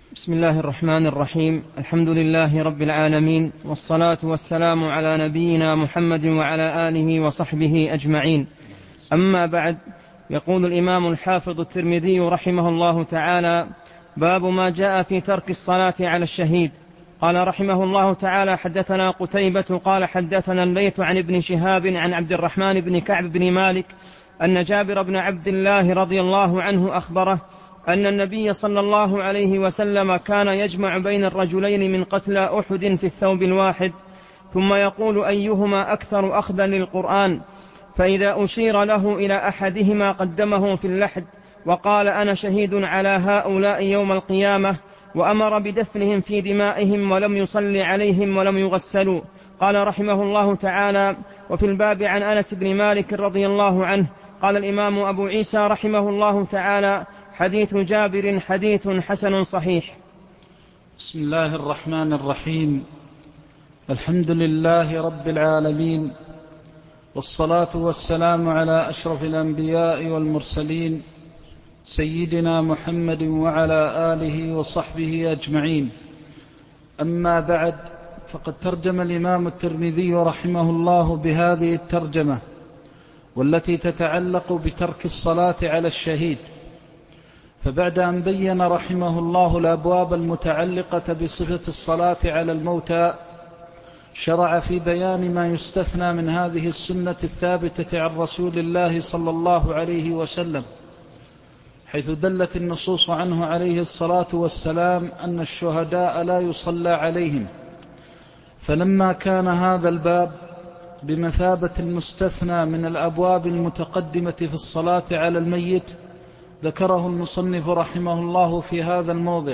بسم الله الرحمن الرحيم. الحمد لله رب العالمين، والصلاة والسلام على نبينا محمد وعلى آله وصحبه أجمعين. أما بعد، يقول الإمام الحافظ الترمذي رحمه الله تعالى: باب ما جاء في ترك الصلاة على الشهيد. قال رحمه الله تعالى: حدثنا قتيبة قال حدثنا الليث عن ابن شهاب عن عبد الرحمن بن كعب بن مالك أن جابر بن عبد الله رضي الله عنه أخبره أن النبي صلى الله عليه وسلم كان يجمع بين الرجلين من قتلى أحد في الثوب الواحد، ثم يقول أيهما أكثر أخذا للقرآن، فإذا أشير له إلى أحدهما قدمه في اللحد وقال: أنا شهيد على هؤلاء يوم القيامة، وأمر بدفنهم في دمائهم ولم يصل عليهم ولم يغسلوا. قال رحمه الله تعالى: وفي الباب عن أنس بن مالك رضي الله عنه. قال الإمام أبو عيسى رحمه الله تعالى: حديث جابر حديث حسن صحيح. بسم الله الرحمن الرحيم. الحمد لله رب العالمين، والصلاة والسلام على أشرف الأنبياء والمرسلين سيدنا محمد وعلى آله وصحبه أجمعين. أما بعد، فقد ترجم الإمام الترمذي رحمه الله بهذه الترجمة، والتي تتعلق بترك الصلاة على الشهيد. فبعد أن بين رحمه الله الأبواب المتعلقة بصفة الصلاة على الموتى، شرع في بيان ما يستثنى من هذه السنة الثابتة عن رسول الله صلى الله عليه وسلم، حيث دلت النصوص عنه عليه الصلاة والسلام أن الشهداء لا يصلى عليهم. فلما كان هذا الباب بمثابة المستثنى من الأبواب المتقدمة في الصلاة على الميت، ذكره المصنف رحمه الله في هذا الموضع.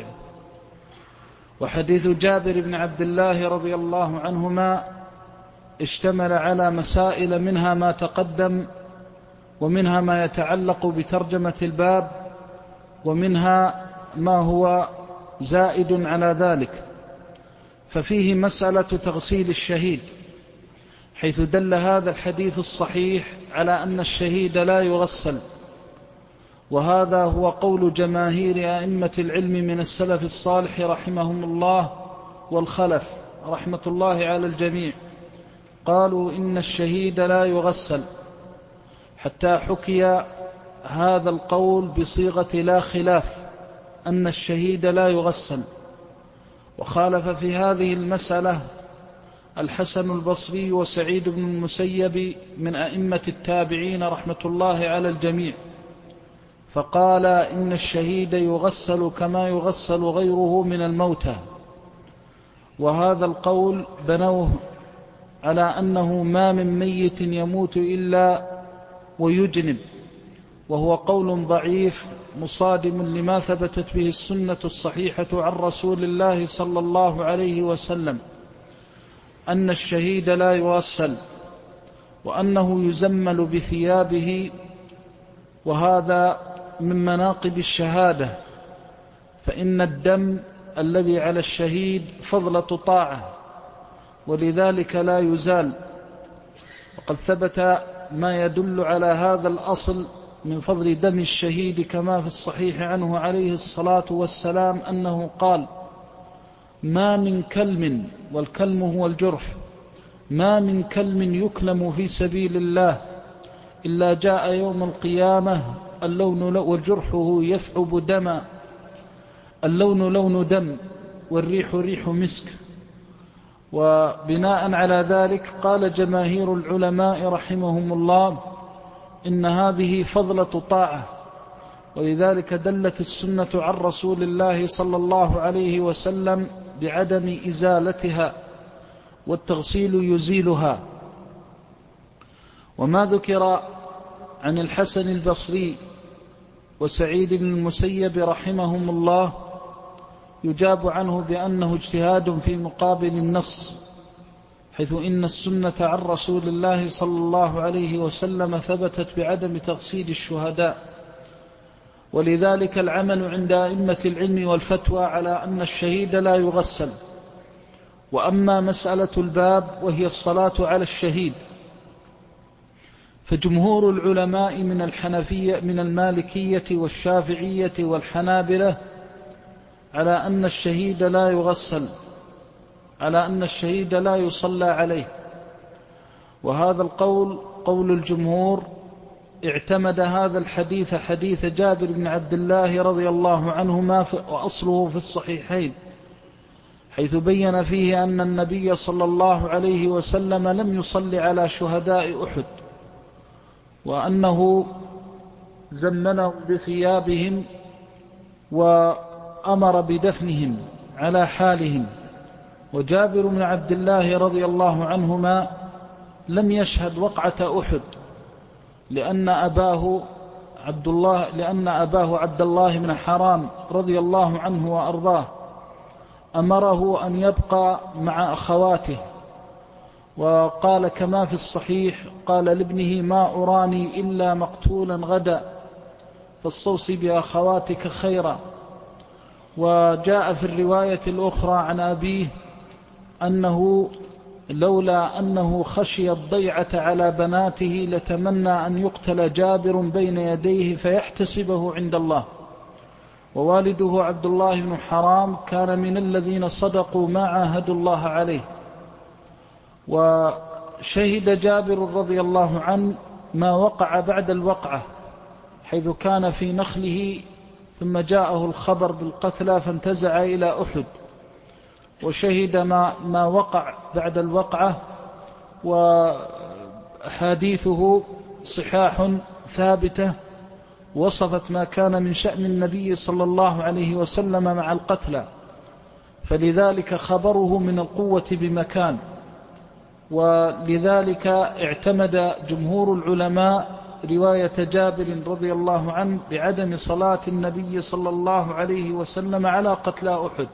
وحديث جابر بن عبد الله رضي الله عنهما اشتمل على مسائل، منها ما تقدم، ومنها ما يتعلق بترجمة الباب، ومنها ما هو زائد على ذلك. ففيه مسألة تغسيل الشهيد، حيث دل هذا الحديث الصحيح على أن الشهيد لا يغسل، وهذا هو قول جماهير أئمة العلم من السلف الصالح رحمهم الله والخلف رحمة الله على الجميع. قالوا إن الشهيد لا يغسل، حتى حكي هذا القول بصيغة لا خلاف أن الشهيد لا يغسل. وخالف في هذه المسألة الحسن البصري وسعيد بن المسيب من أئمة التابعين رحمة الله على الجميع، فقال إن الشهيد يغسل كما يغسل غيره من الموتى. وهذا القول بنوه على أنه ما من ميت يموت إلا ويجنب، وهو قول ضعيف مصادم لما ثبتت به السنة الصحيحة عن رسول الله صلى الله عليه وسلم أن الشهيد لا يغسل، وأنه يزمل بثيابه، وهذا من مناقب الشهادة، فإن الدم الذي على الشهيد فضلة طاعة، ولذلك لا يزال. وقد ثبت ما يدل على هذا الأصل من فضل دم الشهيد، كما في الصحيح عنه عليه الصلاة والسلام أنه قال: ما من كلم، والكلم هو الجرح، ما من كلم يكلم في سبيل الله إلا جاء يوم القيامة اللون وجرحه يثعب دما، اللون لون دم، والريح ريح مسك. وبناء على ذلك قال جماهير العلماء رحمهم الله إن هذه فضلة طاعة، ولذلك دلت السنة عن رسول الله صلى الله عليه وسلم بعدم إزالتها، والتغسيل يزيلها. وما ذكر عن الحسن البصري وسعيد بن المسيب رحمهم الله يجاب عنه بأنه اجتهاد في مقابل النص، حيث إن السنة عن رسول الله صلى الله عليه وسلم ثبتت بعدم تغسيل الشهداء. ولذلك العمل عند أئمة العلم والفتوى على أن الشهيد لا يغسل. وأما مسألة الباب وهي الصلاة على الشهيد، فجمهور العلماء من الحنفية من المالكية والشافعية والحنابلة على أن الشهيد لا يغسل، على أن الشهيد لا يصلى عليه. وهذا القول قول الجمهور. اعتمد هذا الحديث حديث جابر بن عبد الله رضي الله عنهما، وأصله في الصحيحين، حيث بين فيه أن النبي صلى الله عليه وسلم لم يصلي على شهداء أحد، وأنه زمنهم بثيابهم وأمر بدفنهم على حالهم. وجابر بن عبد الله رضي الله عنهما لم يشهد وقعة أحد، لأن أباه عبد الله بن حرام رضي الله عنه وأرضاه أمره أن يبقى مع أخواته، وقال كما في الصحيح قال لابنه: ما أراني إلا مقتولا غدا، فاستوصي بأخواتك خيرا. وجاء في الرواية الأخرى عن أبيه أنه لولا أنه خشي الضيعة على بناته لتمنى أن يقتل جابر بين يديه فيحتسبه عند الله. ووالده عبد الله بن حرام كان من الذين صدقوا ما عاهدوا الله عليه. وشهد جابر رضي الله عنه ما وقع بعد الوقعة، حيث كان في نخله ثم جاءه الخبر بالقتلى فانتزع إلى أحد، وشهد ما وقع بعد الوقعة، وحديثه صحاح ثابتة وصفت ما كان من شأن النبي صلى الله عليه وسلم مع القتلى، فلذلك خبره من القوة بمكان. ولذلك اعتمد جمهور العلماء رواية جابر رضي الله عنه بعدم صلاة النبي صلى الله عليه وسلم على قتلى أحد.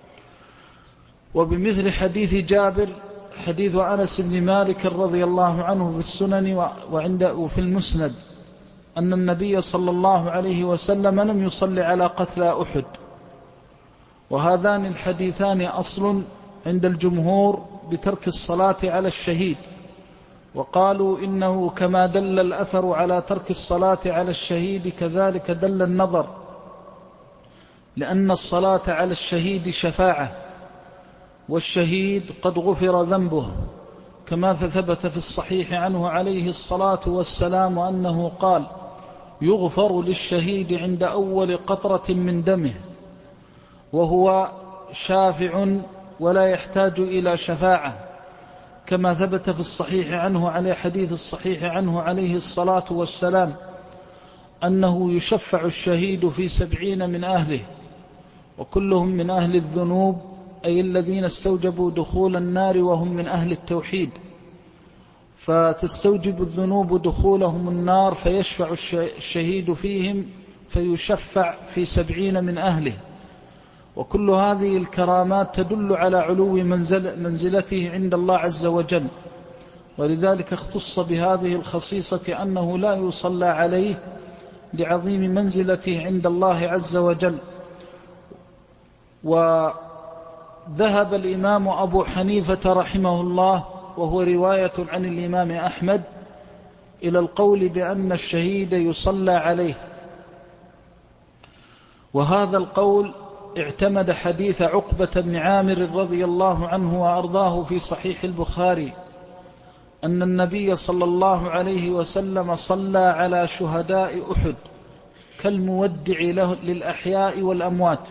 وبمثل حديث جابر حديث أنس بن مالك رضي الله عنه في السنن وفي المسند أن النبي صلى الله عليه وسلم لم يصلي على قتلى أحد. وهذان الحديثان أصل عند الجمهور بترك الصلاة على الشهيد، وقالوا إنه كما دل الأثر على ترك الصلاة على الشهيد كذلك دل النظر، لأن الصلاة على الشهيد شفاعة، والشهيد قد غفر ذنبه، كما ثبت في الصحيح عنه عليه الصلاة والسلام أنه قال: يغفر للشهيد عند أول قطرة من دمه، وهو شافع ولا يحتاج إلى شفاعة، كما ثبت في الصحيح عنه على حديث الصحيح عنه عليه الصلاة والسلام أنه يشفع الشهيد في 70 من أهله، وكلهم من أهل الذنوب، أي الذين استوجبوا دخول النار وهم من أهل التوحيد، فتستوجب الذنوب دخولهم النار، فيشفع الشهيد فيهم فيشفع في 70 من أهله. وكل هذه الكرامات تدل على علو منزلته عند الله عز وجل، ولذلك اختص بهذه الخصيصة أنه لا يصلى عليه لعظيم منزلته عند الله عز وجل. وذهب الإمام أبو حنيفة رحمه الله، وهو رواية عن الإمام أحمد، إلى القول بأن الشهيد يصلى عليه. وهذا القول اعتمد حديث عقبة بن عامر رضي الله عنه وأرضاه في صحيح البخاري أن النبي صلى الله عليه وسلم صلى على شهداء أحد كالمودع للأحياء والأموات،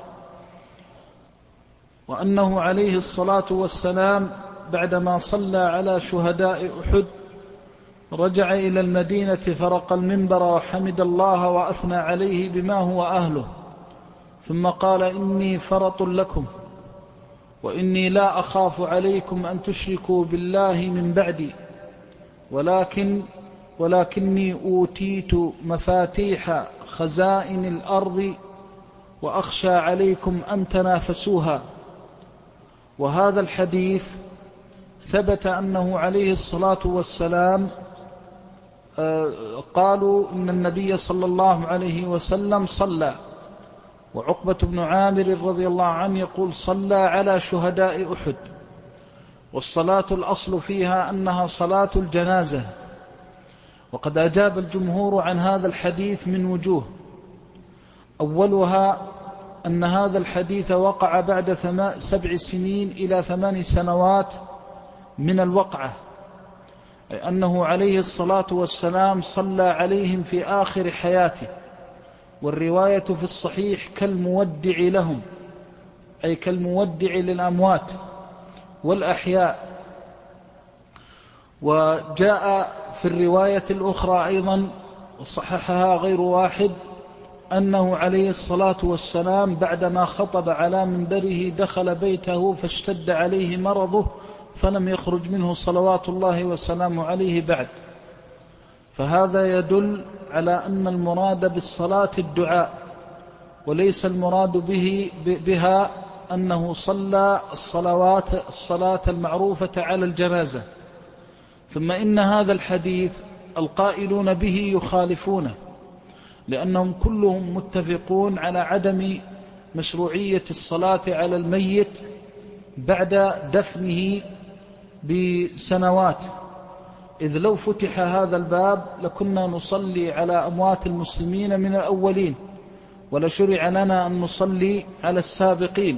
وأنه عليه الصلاة والسلام بعدما صلى على شهداء أحد رجع إلى المدينة، فرق المنبر وحمد الله وأثنى عليه بما هو أهله، ثم قال: إني فرط لكم، وإني لا أخاف عليكم أن تشركوا بالله من بعدي، ولكني أوتيت مفاتيح خزائن الأرض وأخشى عليكم أن تنافسوها. وهذا الحديث ثبت أنه عليه الصلاة والسلام قالوا إن النبي صلى الله عليه وسلم صلى، وعقبة بن عامر رضي الله عنه يقول: صلى على شهداء أحد. والصلاة الأصل فيها أنها صلاة الجنازة، وقد أجاب الجمهور عن هذا الحديث من وجوه. أولها أن هذا الحديث وقع بعد 7 سنين إلى 8 سنوات من الوقعة، أي أنه عليه الصلاة والسلام صلى عليهم في آخر حياته، والرواية في الصحيح كالمودع لهم، أي كالمودع للأموات والأحياء. وجاء في الرواية الأخرى أيضا وصححها غير واحد أنه عليه الصلاة والسلام بعدما خطب على منبره دخل بيته فاشتد عليه مرضه فلم يخرج منه صلوات الله وسلامه عليه بعد. فهذا يدل على أن المراد بالصلاة الدعاء، وليس المراد بها أنه صلى الصلاة المعروفة على الجنازة. ثم إن هذا الحديث القائلون به يخالفونه، لأنهم كلهم متفقون على عدم مشروعية الصلاة على الميت بعد دفنه بسنوات، إذ لو فتح هذا الباب لكنا نصلي على أموات المسلمين من الأولين، ولشرع لنا أن نصلي على السابقين.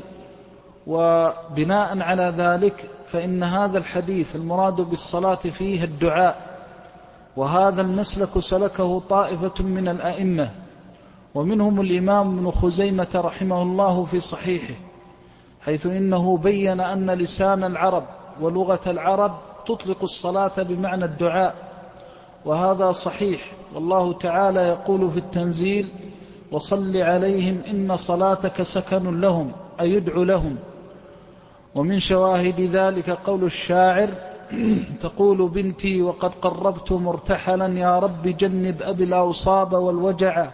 وبناء على ذلك فإن هذا الحديث المراد بالصلاة فيه الدعاء، وهذا المسلك سلكه طائفة من الأئمة، ومنهم الإمام ابن خزيمة رحمه الله في صحيحه، حيث إنه بين أن لسان العرب ولغة العرب تطلق الصلاة بمعنى الدعاء، وهذا صحيح. والله تعالى يقول في التنزيل: وصل عليهم إن صلاتك سكن لهم، أي يدعو لهم. ومن شواهد ذلك قول الشاعر: تقول بنتي وقد قربت مرتحلا يا رب جنب أبي الأوصاب والوجع،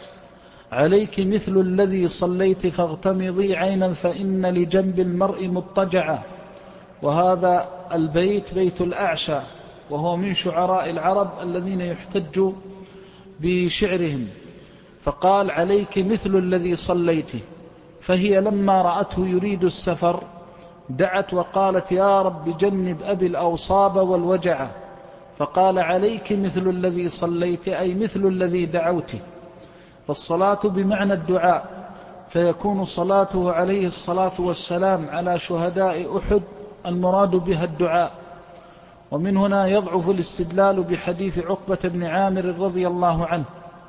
عليك مثل الذي صليت فاغتمضي عينا فإن لجنب المرء مضطجعا. وهذا البيت بيت الأعشى، وهو من شعراء العرب الذين يحتج بشعرهم. فقال: عليك مثل الذي صليت، فهي لما رأته يريد السفر دعت وقالت: يا رب جنب أبي الأوصاب والوجع. فقال: عليك مثل الذي صليت، أي مثل الذي دعوت. فالصلاة بمعنى الدعاء، فيكون صلاته عليه الصلاة والسلام على شهداء أحد المراد بها الدعاء. ومن هنا يضعف الاستدلال بحديث عقبة بن عامر رضي الله عنه.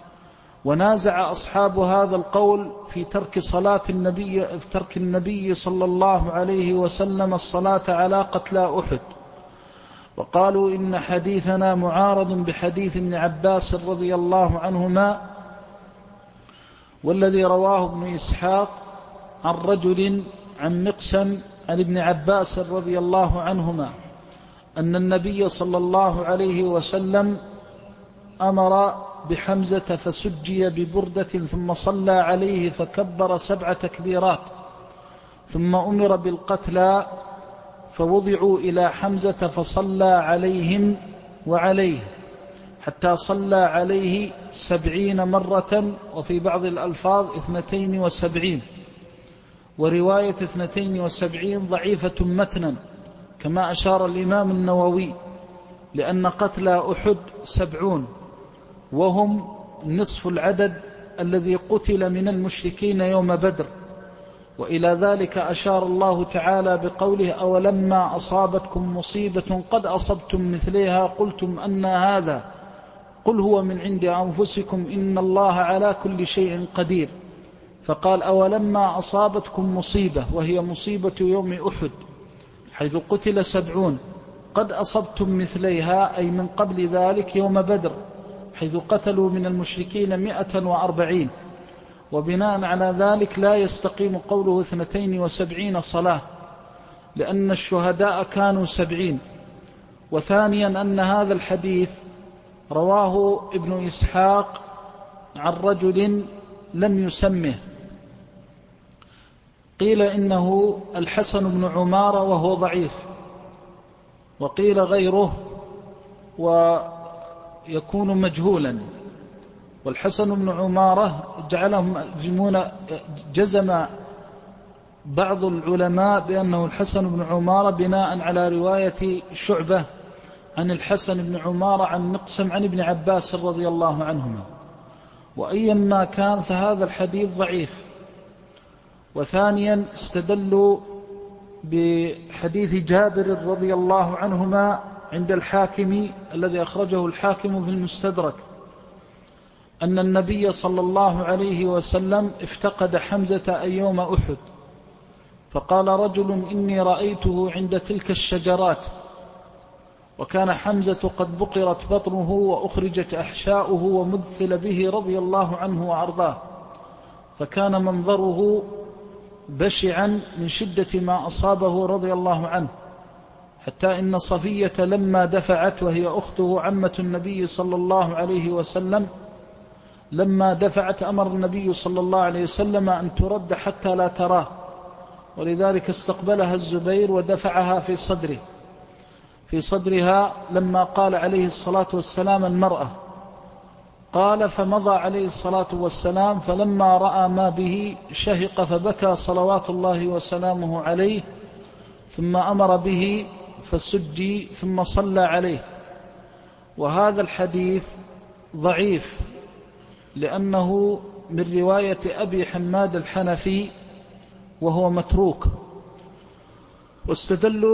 ونازع أصحاب هذا القول في ترك النبي صلى الله عليه وسلم الصلاة على قتلى أحد، وقالوا إن حديثنا معارض بحديث ابن عباس رضي الله عنهما، والذي رواه ابن إسحاق عن رجل عن مقسم عن ابن عباس رضي الله عنهما أن النبي صلى الله عليه وسلم أمر بحمزة فسجي ببردة ثم صلى عليه فكبر 7 تكبيرات، ثم أمر بالقتلى فوضعوا إلى حمزة فصلى عليهم وعليه حتى صلى عليه 70 مرة، وفي بعض الألفاظ 72، ورواية 72 ضعيفة متنا كما أشار الإمام النووي، لأن قتلى أحد 70، وهم نصف العدد الذي قتل من المشركين يوم بدر. وإلى ذلك أشار الله تعالى بقوله: أولما أصابتكم مصيبة قد أصبتم مثلها قلتم أن هذا قل هو من عند أنفسكم إن الله على كل شيء قدير. فقال: أولما أصابتكم مصيبة، وهي مصيبة يوم أحد حيث قتل 70، قد أصبتم مثليها أي من قبل ذلك يوم بدر حيث قتلوا من المشركين 140. وبناء على ذلك لا يستقيم قوله 72 صلاة، لأن الشهداء كانوا 70. وثانيا أن هذا الحديث رواه ابن إسحاق عن رجل لم يسمه، قيل إنه الحسن بن عمارة وهو ضعيف، وقيل غيره ويكون مجهولا. والحسن بن عمارة جزم بعض العلماء بأنه الحسن بن عمارة بناء على رواية شعبة عن الحسن بن عمارة عن مقسم عن ابن عباس رضي الله عنهما. وأيا ما كان فهذا الحديث ضعيف، وثانيا استدلوا بحديث جابر رضي الله عنهما عند الحاكم الذي أخرجه الحاكم في المستدرك أن النبي صلى الله عليه وسلم افتقد حمزة يوم أحد، فقال رجل إني رأيته عند تلك الشجرات، وكان حمزة قد بقرت بطنه وأخرجت أحشاؤه ومذثل به رضي الله عنه وأرضاه، فكان منظره بشعا من شدة ما أصابه رضي الله عنه، حتى إن صفية لما دفعت، وهي أخته عمة النبي صلى الله عليه وسلم، لما دفعت أمر النبي صلى الله عليه وسلم أن ترد حتى لا تراه، ولذلك استقبلها الزبير ودفعها في صدرها لما قال عليه الصلاة والسلام المرأة. قال فمضى عليه الصلاة والسلام، فلما رأى ما به شهق فبكى صلوات الله وسلامه عليه، ثم أمر به فسجي ثم صلى عليه. وهذا الحديث ضعيف لأنه من رواية أبي حماد الحنفي وهو متروك. واستدلوا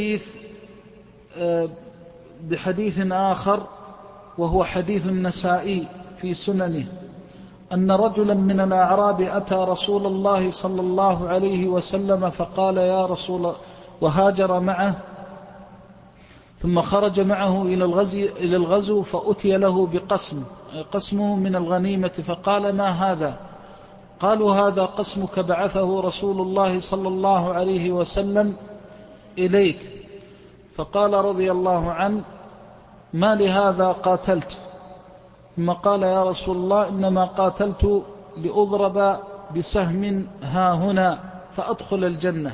بحديث آخر وهو حديث النسائي في سننه، أن رجلا من الأعراب أتى رسول الله صلى الله عليه وسلم فقال يا رسول، وهاجر معه ثم خرج معه إلى الغزو، فأتي له قسمه من الغنيمة، فقال ما هذا؟ قالوا هذا قسمك بعثه رسول الله صلى الله عليه وسلم إليك. فقال رضي الله عنه ما لهذا قاتلت؟ ثم قال يا رسول الله إنما قاتلت لأضرب بسهم ها هنا فأدخل الجنة.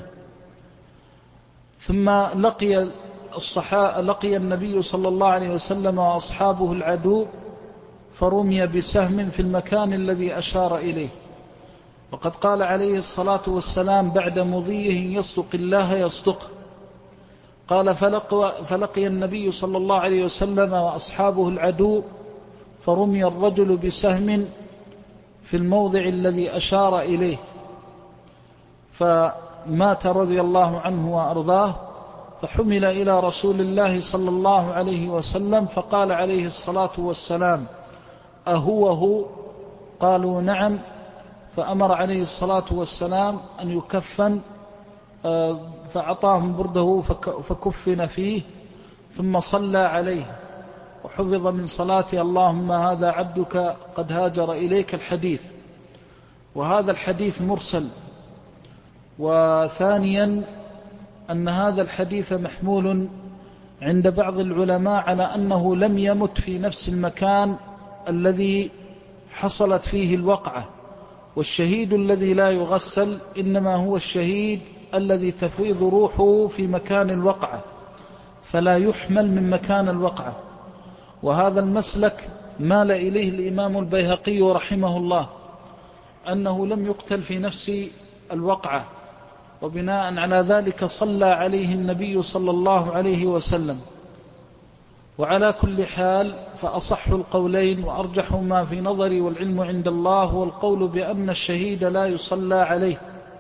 ثم لقي النبي صلى الله عليه وسلم وأصحابه العدو، فرمي بسهم في المكان الذي أشار إليه. وقد قال عليه الصلاة والسلام بعد مضيه يصدق الله يصدق. قال فلقي النبي صلى الله عليه وسلم وأصحابه العدو، فرمي الرجل بسهم في الموضع الذي أشار إليه، فمات رضي الله عنه وأرضاه، فحمل إلى رسول الله صلى الله عليه وسلم، فقال عليه الصلاة والسلام أهو؟ قالوا نعم. فأمر عليه الصلاة والسلام أن يكفن، فأعطاهم برده فكفن فيه، ثم صلى عليه، وحفظ من صلاته اللهم هذا عبدك قد هاجر إليك الحديث. وهذا الحديث مرسل. وثانيا أن هذا الحديث محمول عند بعض العلماء على أنه لم يمت في نفس المكان الذي حصلت فيه الوقعة، والشهيد الذي لا يغسل إنما هو الشهيد الذي تفيض روحه في مكان الوقعة، فلا يحمل من مكان الوقعة. وهذا المسلك مال إليه الإمام البيهقي رحمه الله، أنه لم يقتل في نفس الوقعة، وبناء على ذلك صلى عليه النبي صلى الله عليه وسلم. وعلى كل حال فأصح القولين وأرجح ما في نظري والعلم عند الله هو القول بأن الشهيد لا يصلى عليه،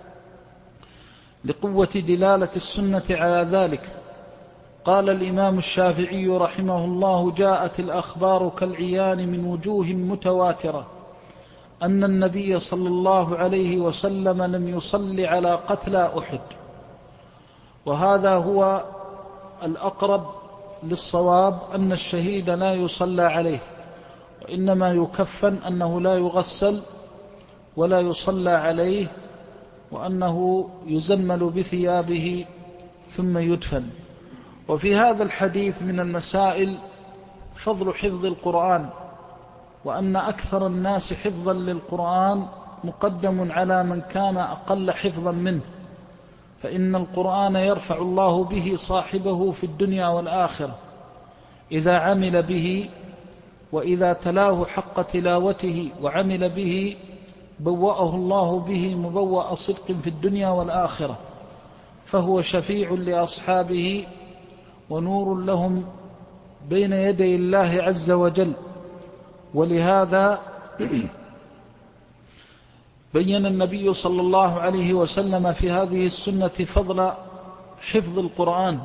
لقوة دلالة السنة على ذلك. قال الإمام الشافعي رحمه الله جاءت الأخبار كالعيان من وجوه متواترة أن النبي صلى الله عليه وسلم لم يصلي على قتلى أحد، وهذا هو الأقرب للصواب، أن الشهيد لا يصلى عليه، وإنما يكفن، أنه لا يغسل ولا يصلى عليه، وأنه يزمل بثيابه ثم يدفن. وفي هذا الحديث من المسائل فضل حفظ القرآن، وأن أكثر الناس حفظا للقرآن مقدم على من كان أقل حفظا منه، فإن القرآن يرفع الله به صاحبه في الدنيا والآخرة إذا عمل به، وإذا تلاه حق تلاوته وعمل به بوأه الله به مبوأ صدق في الدنيا والآخرة، فهو شفيع لأصحابه ونور لهم بين يدي الله عز وجل. ولهذا بين النبي صلى الله عليه وسلم في هذه السنة فضل حفظ القرآن،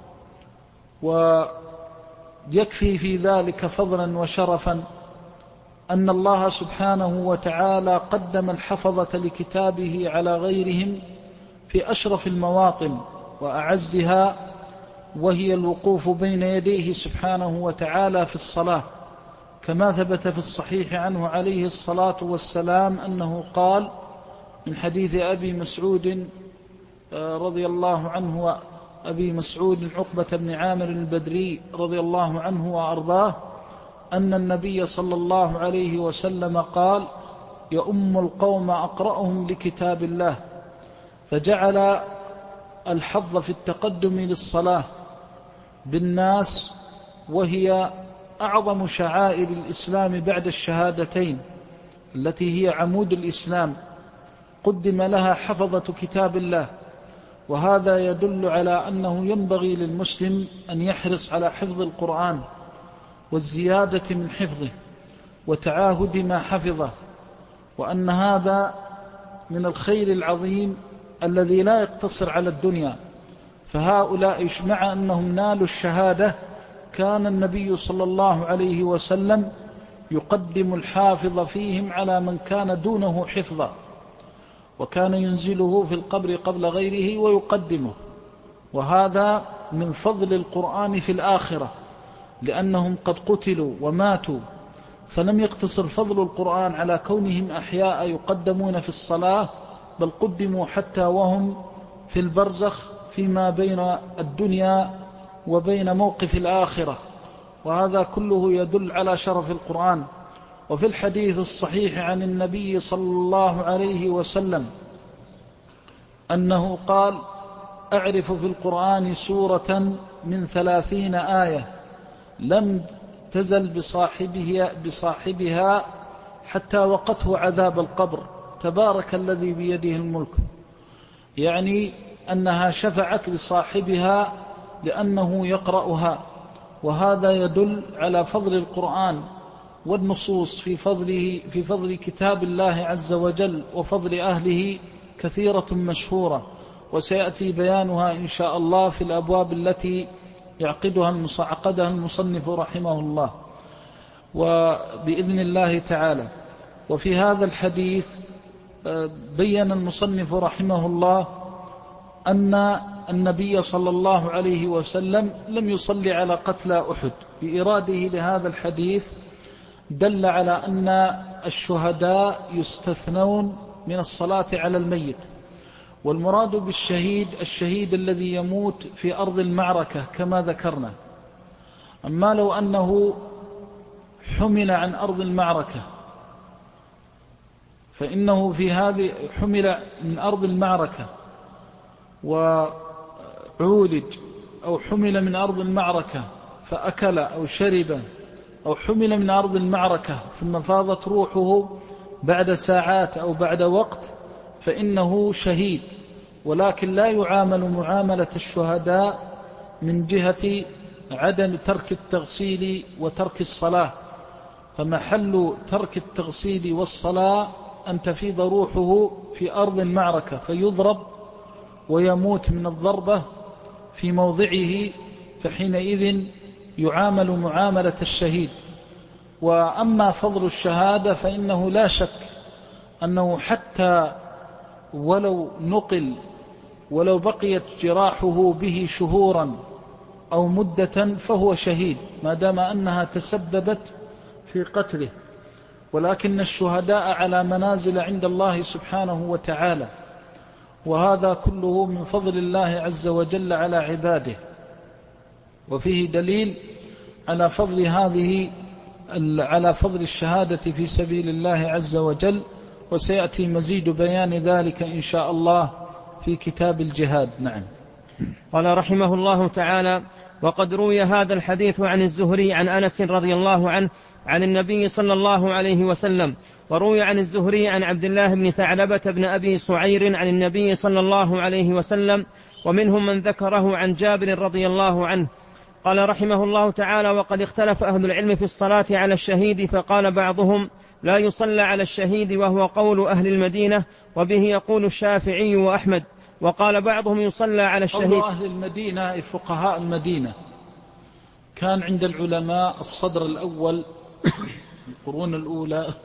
ويكفي في ذلك فضلا وشرفا أن الله سبحانه وتعالى قدم الحفظة لكتابه على غيرهم في أشرف المواطن وأعزها، وهي الوقوف بين يديه سبحانه وتعالى في الصلاة، كما ثبت في الصحيح عنه عليه الصلاة والسلام أنه قال من حديث أبي مسعود رضي الله عنه، أبي مسعود عقبة بن عامر البدري رضي الله عنه وأرضاه، أن النبي صلى الله عليه وسلم قال: يؤم القوم أقرأهم لكتاب الله، فجعل الحظ في التقدم للصلاة بالناس، وهي أعظم شعائر الإسلام بعد الشهادتين التي هي عمود الإسلام، قدم لها حفظة كتاب الله. وهذا يدل على أنه ينبغي للمسلم أن يحرص على حفظ القرآن والزيادة من حفظه وتعاهد ما حفظه، وأن هذا من الخير العظيم الذي لا يقتصر على الدنيا. فهؤلاء مع أنهم نالوا الشهادة كان النبي صلى الله عليه وسلم يقدم الحافظ فيهم على من كان دونه حفظا، وكان ينزله في القبر قبل غيره ويقدمه. وهذا من فضل القرآن في الآخرة، لأنهم قد قتلوا وماتوا، فلم يقتصر فضل القرآن على كونهم أحياء يقدمون في الصلاة، بل قدموا حتى وهم في البرزخ فيما بين الدنيا وبين موقف الآخرة. وهذا كله يدل على شرف القرآن. وفي الحديث الصحيح عن النبي صلى الله عليه وسلم أنه قال: أعرف في القرآن سورة من 30 آية لم تزل بصاحبها حتى وقته عذاب القبر، تبارك الذي بيده الملك. يعني أنها شفعت لصاحبها لأنه يقرأها. وهذا يدل على فضل القرآن، والنصوص في فضل كتاب الله عز وجل وفضل أهله كثيرة مشهورة، وسيأتي بيانها إن شاء الله في الأبواب التي عقدها المصنف رحمه الله وبإذن الله تعالى. وفي هذا الحديث بين المصنف رحمه الله أن النبي صلى الله عليه وسلم لم يصلي على قتلى أحد. بإراده لهذا الحديث دل على أن الشهداء يستثنون من الصلاة على الميت، والمراد بالشهيد الشهيد الذي يموت في أرض المعركة كما ذكرنا. أما لو أنه حمل عن أرض المعركة، فإنه في هذه حمل من أرض المعركة وعولج، أو حمل من أرض المعركة فأكل أو شرب، أو حمل من أرض المعركة ثم فاضت روحه بعد ساعات أو بعد وقت، فإنه شهيد، ولكن لا يعامل معاملة الشهداء من جهة عدم ترك التغسيل وترك الصلاة. فمحل ترك التغسيل والصلاة أن تفيض روحه في أرض المعركة فيضرب ويموت من الضربة في موضعه، فحينئذ يعامل معاملة الشهيد. وأما فضل الشهادة فإنه لا شك أنه حتى ولو بقيت جراحه به شهورا أو مدة فهو شهيد ما دام أنها تسببت في قتله. ولكن الشهداء على منازل عند الله سبحانه وتعالى، وهذا كله من فضل الله عز وجل على عباده. وفيه دليل على فضل الشهادة في سبيل الله عز وجل، وسيأتي مزيد بيان ذلك إن شاء الله في كتاب الجهاد. نعم. قال رحمه الله تعالى: وقد روي هذا الحديث عن الزهري عن أنس رضي الله عنه عن النبي صلى الله عليه وسلم، وروي عن الزهري عن عبد الله بن ثعلبة بن أبي سعير عن النبي صلى الله عليه وسلم، ومنهم من ذكره عن جابر رضي الله عنه. قال رحمه الله تعالى: وقد اختلف أهل العلم في الصلاة على الشهيد، فقال بعضهم: لا يصلى على الشهيد، وهو قول أهل المدينة، وبه يقول الشافعي وأحمد. وقال بعضهم يصلى على الشهيد. قول أهل المدينة فقهاء المدينة كان عند العلماء الصدر الأول القرون الأولى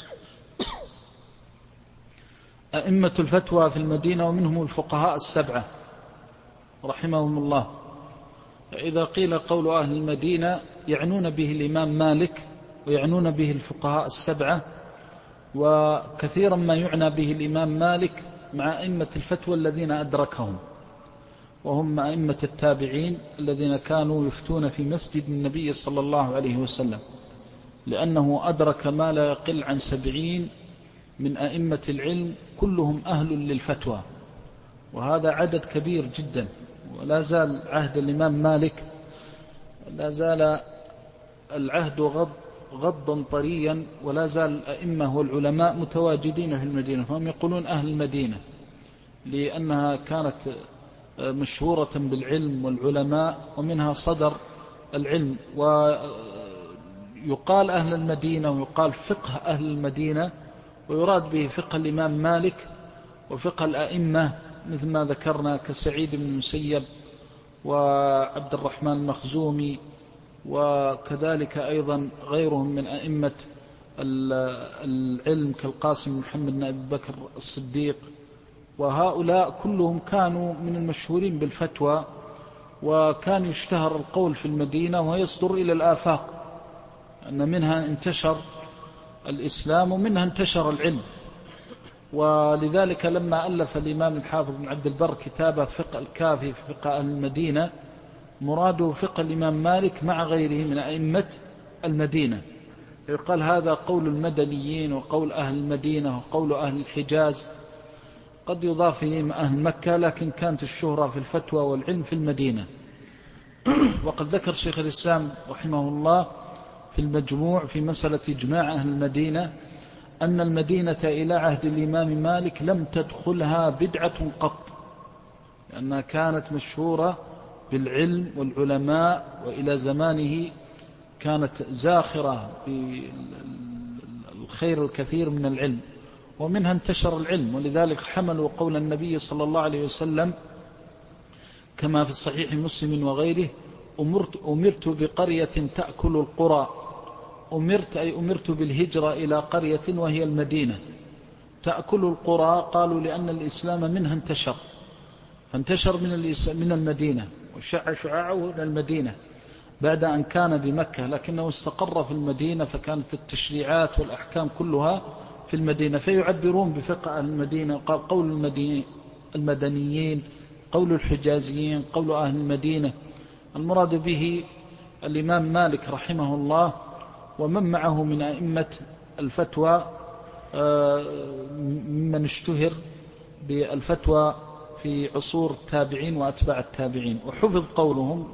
أئمة الفتوى في المدينة، ومنهم الفقهاء السبعة رحمهم الله. إذا قيل قول أهل المدينة يعنون به الإمام مالك، ويعنون به الفقهاء السبعة، وكثيرا ما يعنى به الإمام مالك مع أئمة الفتوى الذين أدركهم، وهم أئمة التابعين الذين كانوا يفتون في مسجد النبي صلى الله عليه وسلم، لأنه أدرك ما لا يقل عن 70 من أئمة العلم كلهم أهل للفتوى، وهذا عدد كبير جدا. ولا زال عهد الإمام مالك، لا زال العهد غضا طريا، ولا زال الأئمة والعلماء متواجدين في المدينة. فهم يقولون أهل المدينة لأنها كانت مشهورة بالعلم والعلماء، ومنها صدر العلم. ويقال أهل المدينة ويقال فقه أهل المدينة، ويراد به فقه الإمام مالك وفقه الأئمة مثل ما ذكرنا كسعيد بن المسيب وعبد الرحمن المخزومي، وكذلك أيضا غيرهم من أئمة العلم كالقاسم محمد بن أبي بكر الصديق. وهؤلاء كلهم كانوا من المشهورين بالفتوى، وكان يشتهر القول في المدينة ويصدر إلى الآفاق، أن منها انتشر الإسلام ومنها انتشر العلم. ولذلك لما ألف الإمام الحافظ بن عبد البر كتابه فقه الكافي في فقه أهل المدينة، مراده فقه الإمام مالك مع غيره من أئمة المدينة. يقال هذا قول المدنيين وقول أهل المدينة وقول أهل الحجاز، قد يضاف إليه أهل مكة، لكن كانت الشهرة في الفتوى والعلم في المدينة. وقد ذكر شيخ الإسلام رحمه الله في المجموع في مسألة إجماع أهل المدينة أن المدينة إلى عهد الإمام مالك لم تدخلها بدعة قط، لأنها كانت مشهورة بالعلم والعلماء، وإلى زمانه كانت زاخرة بالخير الكثير من العلم، ومنها انتشر العلم. ولذلك حملوا قول النبي صلى الله عليه وسلم كما في الصحيح مسلم وغيره: أمرت بقرية تأكل القرى. أمرت بالهجرة إلى قرية وهي المدينة تأكل القرى. قالوا لأن الإسلام منها انتشر، فانتشر من المدينة وشع شعاعه من المدينة بعد أن كان بمكة، لكنه استقر في المدينة، فكانت التشريعات والأحكام كلها في المدينة. فيعبرون بفقه أهل المدينة، قال قول المدنيين، قول الحجازيين، قول أهل المدينة. المراد به الإمام مالك رحمه الله ومن معه من أئمة الفتوى ممن اشتهر بالفتوى في عصور التابعين وأتباع التابعين، وحفظ قولهم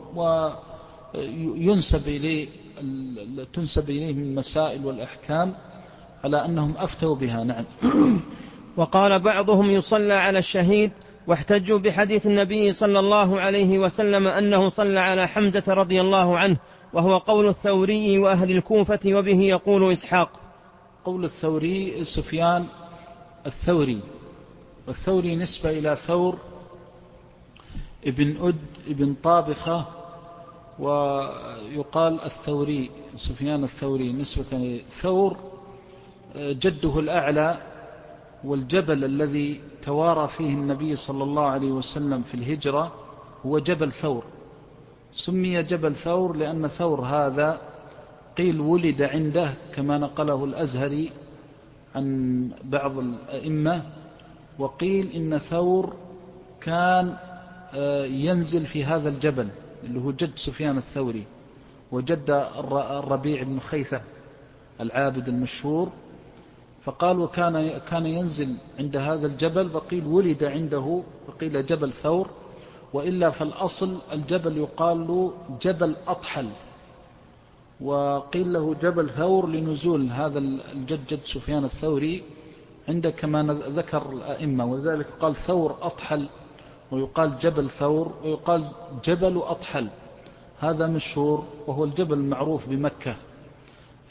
وينسب إليه من المسائل والأحكام على أنهم أفتوا بها. نعم. وقال بعضهم يصلى على الشهيد، واحتجوا بحديث النبي صلى الله عليه وسلم أنه صلى على حمزة رضي الله عنه، وهو قول الثوري وأهل الكوفة، وبه يقول إسحاق. قول الثوري سفيان الثوري، والثوري نسبة إلى ثور ابن أد ابن طابخة، ويقال الثوري سفيان الثوري نسبة ثور جده الأعلى، والجبل الذي توارى فيه النبي صلى الله عليه وسلم في الهجرة هو جبل ثور. سمي جبل ثور لأن ثور هذا قيل ولد عنده كما نقله الأزهري عن بعض الأئمة، وقيل إن ثور كان ينزل في هذا الجبل اللي هو جد سفيان الثوري وجد الربيع بن خيثة العابد المشهور. فقال وكان ينزل عند هذا الجبل، فقيل ولد عنده، فقيل جبل ثور. وإلا فالأصل الجبل يقال له جبل أطحل، وقيل له جبل ثور لنزول هذا الجد سفيان الثوري عند كما ذكر الأئمة. وذلك قال ثور أطحل، ويقال جبل ثور، ويقال جبل أطحل. هذا مشهور، وهو الجبل المعروف بمكة.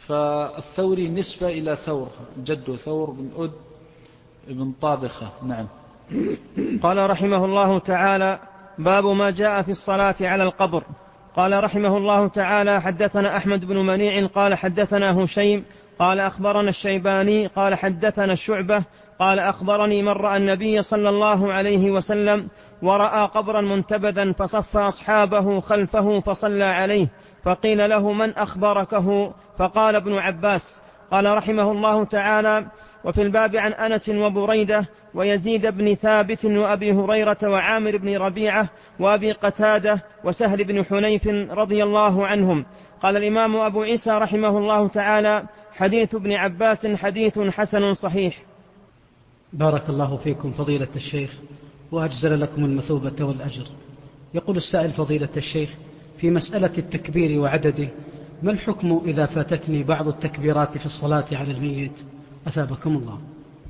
فالثوري نسبة إلى ثور جده ثور بن أد بن طابخة. نعم. قال رحمه الله تعالى: باب ما جاء في الصلاة على القبر. قال رحمه الله تعالى: حدثنا أحمد بن منيع قال حدثنا هشيم قال أخبرنا الشيباني قال حدثنا الشعبة قال أخبرني من رأى النبي صلى الله عليه وسلم ورأى قبرا منتبذا فصف أصحابه خلفه فصلى عليه، فقيل له: من أخبركه؟ فقال: ابن عباس. قال رحمه الله تعالى: وفي الباب عن أنس وبريدة ويزيد بن ثابت وأبي هريرة وعامر بن ربيعة وأبي قتادة وسهل بن حنيف رضي الله عنهم. قال الإمام أبو عيسى رحمه الله تعالى: حديث ابن عباس حديث حسن صحيح. بارك الله فيكم فضيلة الشيخ وأجزل لكم المثوبة والأجر. يقول السائل: فضيلة الشيخ، في مسألة التكبير وعدده، ما الحكم إذا فاتتني بعض التكبيرات في الصلاة على الميت؟ أثابكم الله.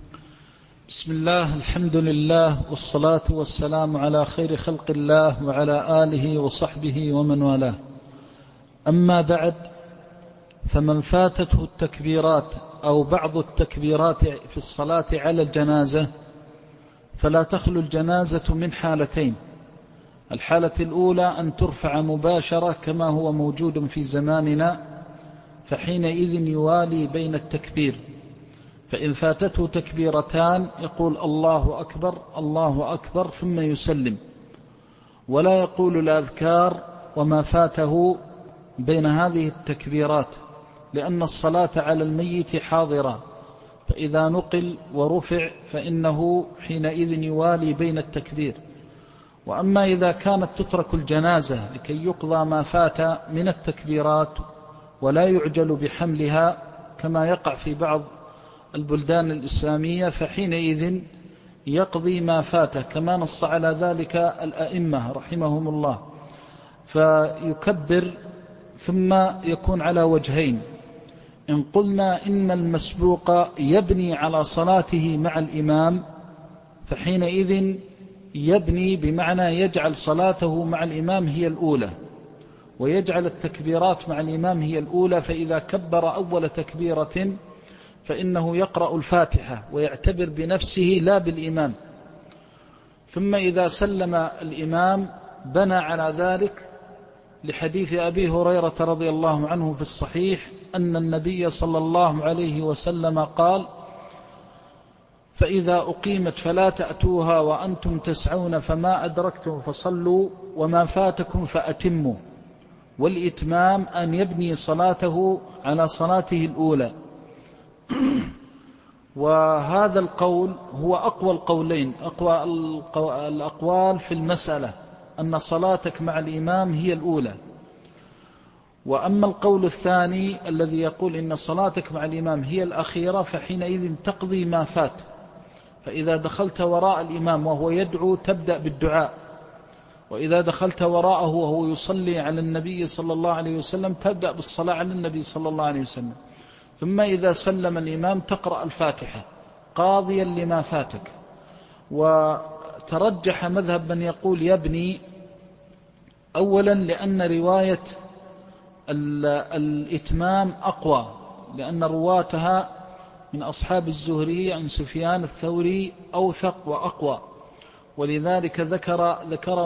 بسم الله، الحمد لله، والصلاة والسلام على خير خلق الله وعلى آله وصحبه ومن والاه. أما بعد، فمن فاتته التكبيرات أو بعض التكبيرات في الصلاة على الجنازة فلا تخلو الجنازة من حالتين. الحالة الأولى أن ترفع مباشرة كما هو موجود في زماننا، فحينئذ يوالي بين التكبير، فإن فاتته تكبيرتان يقول الله أكبر الله أكبر ثم يسلم، ولا يقول الأذكار وما فاته بين هذه التكبيرات، لأن الصلاة على الميت حاضرة، فإذا نقل ورفع فإنه حينئذ يوالي بين التكبير. وأما إذا كانت تترك الجنازة لكي يقضى ما فات من التكبيرات ولا يعجل بحملها كما يقع في بعض البلدان الإسلامية، فحينئذ يقضي ما فاته كما نص على ذلك الأئمة رحمهم الله، فيكبر ثم يكون على وجهين. إن قلنا إن المسبوق يبني على صلاته مع الإمام، فحينئذ يبني بمعنى يجعل صلاته مع الإمام هي الأولى، ويجعل التكبيرات مع الإمام هي الأولى، فإذا كبر أول تكبيرة فإنه يقرأ الفاتحة ويعتبر بنفسه لا بالإمام، ثم إذا سلم الإمام بنى على ذلك لحديث أبي هريرة رضي الله عنه في الصحيح أن النبي صلى الله عليه وسلم قال: فإذا أقيمت فلا تأتوها وأنتم تسعون، فما أدركتم فصلوا وما فاتكم فأتموا. والإتمام أن يبني صلاته على صلاته الأولى. وهذا القول هو أقوى القولين، أقوى الأقوال في المسألة، أن صلاتك مع الإمام هي الأولى. وأما القول الثاني الذي يقول إن صلاتك مع الإمام هي الأخيرة، فحينئذ تقضي ما فات. فإذا دخلت وراء الإمام وهو يدعو تبدأ بالدعاء، وإذا دخلت وراءه وهو يصلي على النبي صلى الله عليه وسلم تبدأ بالصلاة على النبي صلى الله عليه وسلم، ثم إذا سلم الإمام تقرأ الفاتحة قاضيا لما فاتك. وترجح مذهب من يقول يبني، أولا لأن رواية الإتمام أقوى، لأن رواتها من أصحاب الزهري عن سفيان الثوري أوثق وأقوى، ولذلك ذكر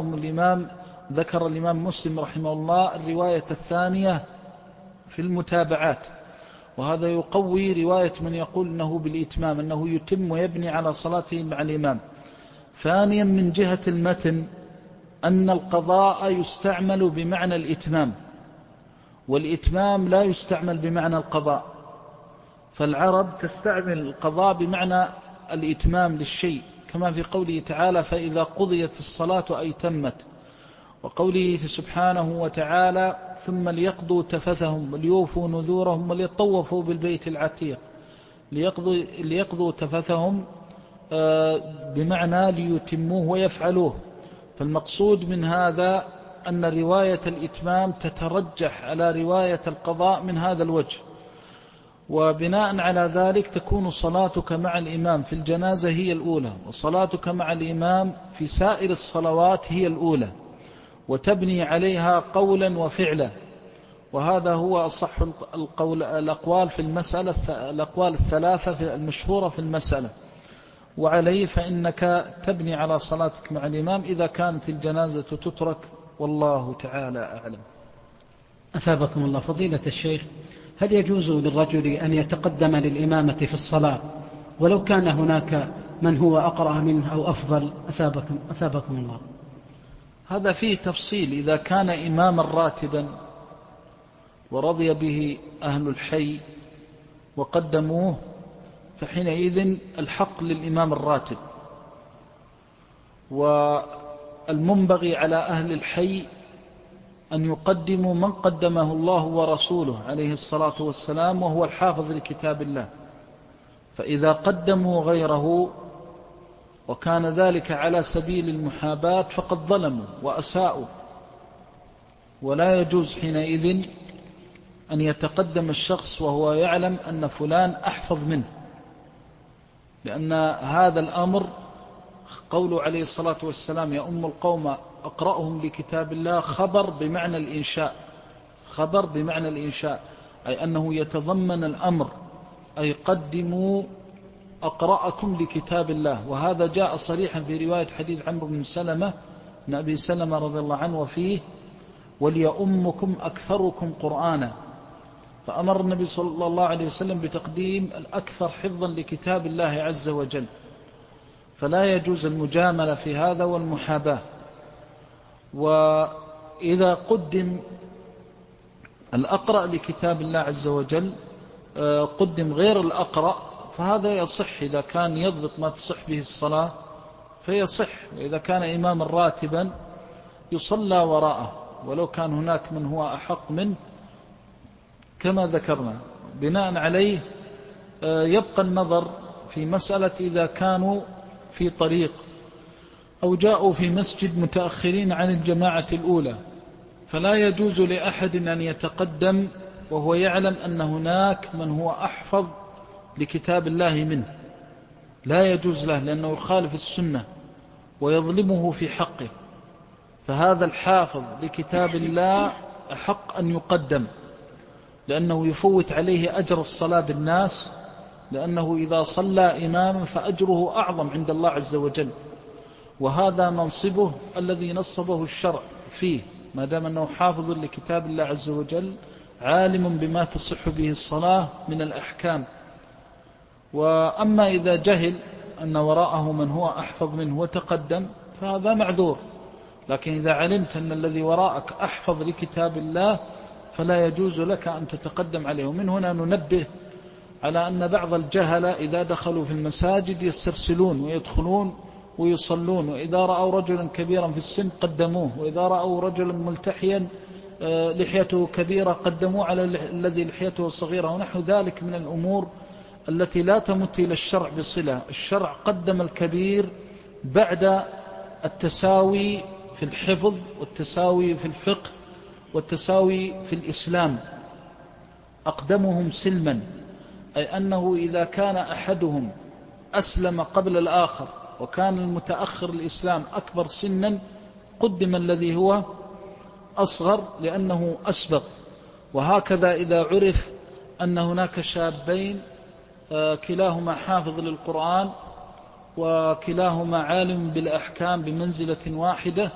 الإمام مسلم رحمه الله الرواية الثانية في المتابعات، وهذا يقوي رواية من يقول أنه بالإتمام، أنه يتم ويبني على صلاته مع الإمام. ثانيا من جهة المتن أن القضاء يستعمل بمعنى الإتمام، والإتمام لا يستعمل بمعنى القضاء، فالعرب تستعمل القضاء بمعنى الإتمام للشيء، كما في قوله تعالى: فإذا قضيت الصلاة أي تمت، وقوله سبحانه وتعالى: ثم ليقضوا تفثهم وليوفوا نذورهم وليطوفوا بالبيت العتيق. ليقضوا تفثهم بمعنى ليتموه ويفعلوه. فالمقصود من هذا أن رواية الإتمام تترجح على رواية القضاء من هذا الوجه، وبناء على ذلك تكون صلاتك مع الإمام في الجنازة هي الأولى، وصلاتك مع الإمام في سائر الصلوات هي الأولى، وتبني عليها قولا وفعلا. وهذا هو أصح الأقوال في المسألة، الأقوال الثلاثة المشهورة في المسألة. وعليه فإنك تبني على صلاتك مع الإمام إذا كانت الجنازة تترك، والله تعالى أعلم. أثابكم الله. فضيلة الشيخ، هل يجوز للرجل أن يتقدم للإمامة في الصلاة ولو كان هناك من هو أقرأ منه أو أفضل؟ أثابكم الله. هذا فيه تفصيل. إذا كان إماما راتبا ورضي به أهل الحي وقدموه فحينئذ الحق للإمام الراتب، والمنبغي على أهل الحي أن يقدموا من قدمه الله ورسوله عليه الصلاة والسلام وهو الحافظ لكتاب الله. فإذا قدموا غيره وكان ذلك على سبيل المحاباة فقد ظلموا وأساءوا، ولا يجوز حينئذ أن يتقدم الشخص وهو يعلم أن فلان أحفظ منه، لأن هذا الأمر قوله عليه الصلاة والسلام يا أم القوم أقرأهم لكتاب الله خبر بمعنى الإنشاء، خبر بمعنى الإنشاء، أي أنه يتضمن الأمر، أي قدموا أقرأكم لكتاب الله. وهذا جاء صريحا في رواية حديث عمرو بن سلمة بن أبي سلمة رضي الله عنه وفيه وليؤمكم أكثركم قرآنا، فأمر النبي صلى الله عليه وسلم بتقديم الأكثر حفظا لكتاب الله عز وجل. فلا يجوز المجاملة في هذا والمحاباة. وإذا قدم الأقرأ لكتاب الله عز وجل قدم غير الأقرأ فهذا يصح، إذا كان يضبط ما تصح به الصلاة فيصح. وإذا كان إماما راتبا يصلى وراءه ولو كان هناك من هو أحق منه كما ذكرنا. بناء عليه يبقى النظر في مسألة إذا كانوا في طريق أو جاءوا في مسجد متأخرين عن الجماعة الأولى، فلا يجوز لأحد أن يتقدم وهو يعلم أن هناك من هو أحفظ لكتاب الله منه، لا يجوز له، لأنه يخالف السنة ويظلمه في حقه. فهذا الحافظ لكتاب الله أحق أن يقدم، لأنه يفوت عليه أجر الصلاة بالناس، لأنه إذا صلى إماما فأجره أعظم عند الله عز وجل. وهذا منصبه الذي نصبه الشرع فيه، ما دام أنه حافظ لكتاب الله عز وجل عالم بما تصح به الصلاة من الأحكام. وأما إذا جهل أن وراءه من هو أحفظ منه وتقدم فهذا معذور، لكن إذا علمت أن الذي وراءك أحفظ لكتاب الله فلا يجوز لك أن تتقدم عليه. ومن هنا ننبه على أن بعض الجهلة إذا دخلوا في المساجد يسترسلون ويدخلون ويصلون، وإذا رأوا رجلا كبيرا في السن قدموه، وإذا رأوا رجلا ملتحيا لحيته كبيرة قدموه على الذي لحيته صغيرة، ونحو ذلك من الأمور التي لا تمت إلى الشرع بصلة. الشرع قدم الكبير بعد التساوي في الحفظ والتساوي في الفقه والتساوي في الإسلام، أقدمهم سلما، أي أنه إذا كان أحدهم أسلم قبل الآخر وكان المتأخر الإسلام أكبر سنا قدم الذي هو أصغر لأنه أسبق. وهكذا إذا عرف أن هناك شابين كلاهما حافظ للقرآن وكلاهما عالم بالأحكام بمنزلة واحدة،